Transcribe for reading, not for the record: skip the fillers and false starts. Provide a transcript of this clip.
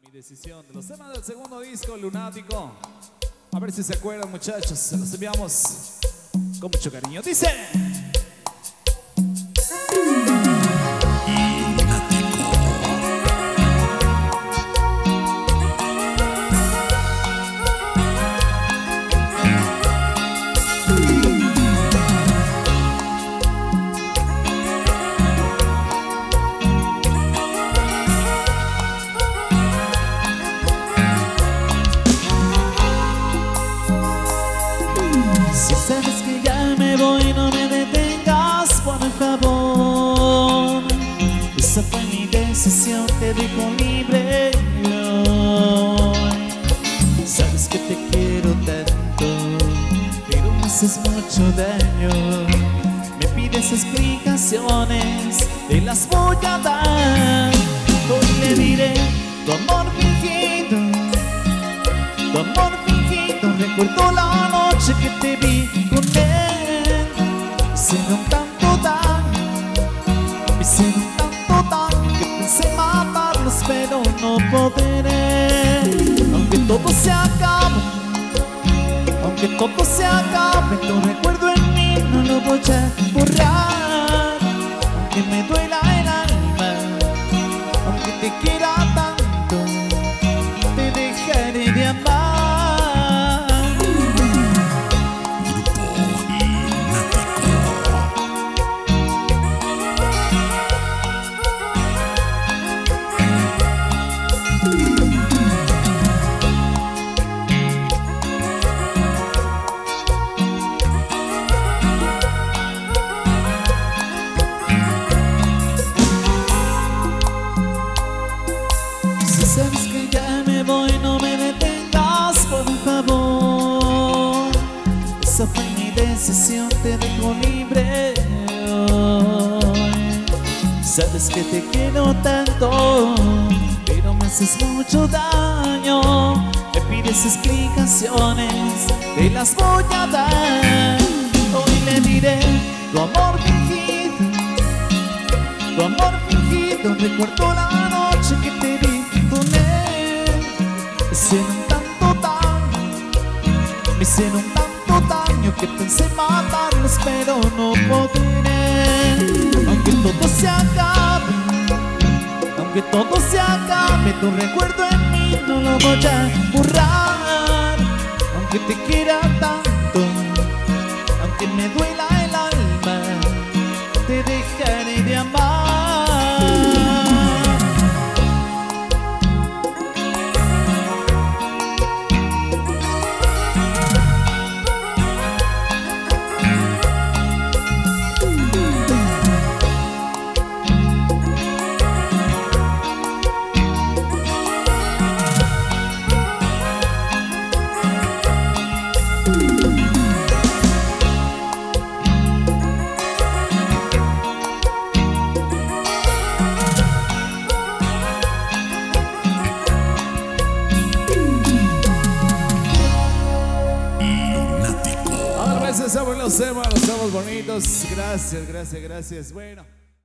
Mi decisión de los temas del segundo disco, Lunático. A ver si se acuerdan, muchachos. Se los enviamos con mucho cariño. Dice: si sabes que ya me voy, no me detengas, por favor. Esa fue mi decisión, te dejo libre hoy. Sabes que te quiero tanto, pero me haces mucho daño. Me pides explicaciones, te las voy a dar. Hoy le diré tu amor fingido, tu amor fingido. Recuerdo la noche que te vi con él. Me hicieron tanto daño, me hicieron tanto daño, que pensé matarlos, pero no podré. Aunque todo se acabe, aunque todo se acabe, tu recuerdo en mí no lo voy a borrar. Aunque me duela el alma, aunque te quiera tanto, te dejaré de amar. Si sabes que ya me voy, no me detengas, por favor. Esa fue mi decisión, te dejo libre hoy. Sabes que te quiero tanto, pero me haces mucho daño. Me pides explicaciones, te las voy a dar. Hoy le diré tu amor fingido, tu amor fingido. Recuerdo la noche que te vi con él. Me hicieron tanto daño, me hicieron tanto daño, que pensé matarlos, pero no podré. Aunque todo se acabe, aunque todo se acabe, tu recuerdo en mí no lo voy a borrar. Aunque te quiera tanto, aunque me duela el alma, te dejaré de amar. Gracias, los temas bonitos. Gracias, gracias, gracias. Bueno.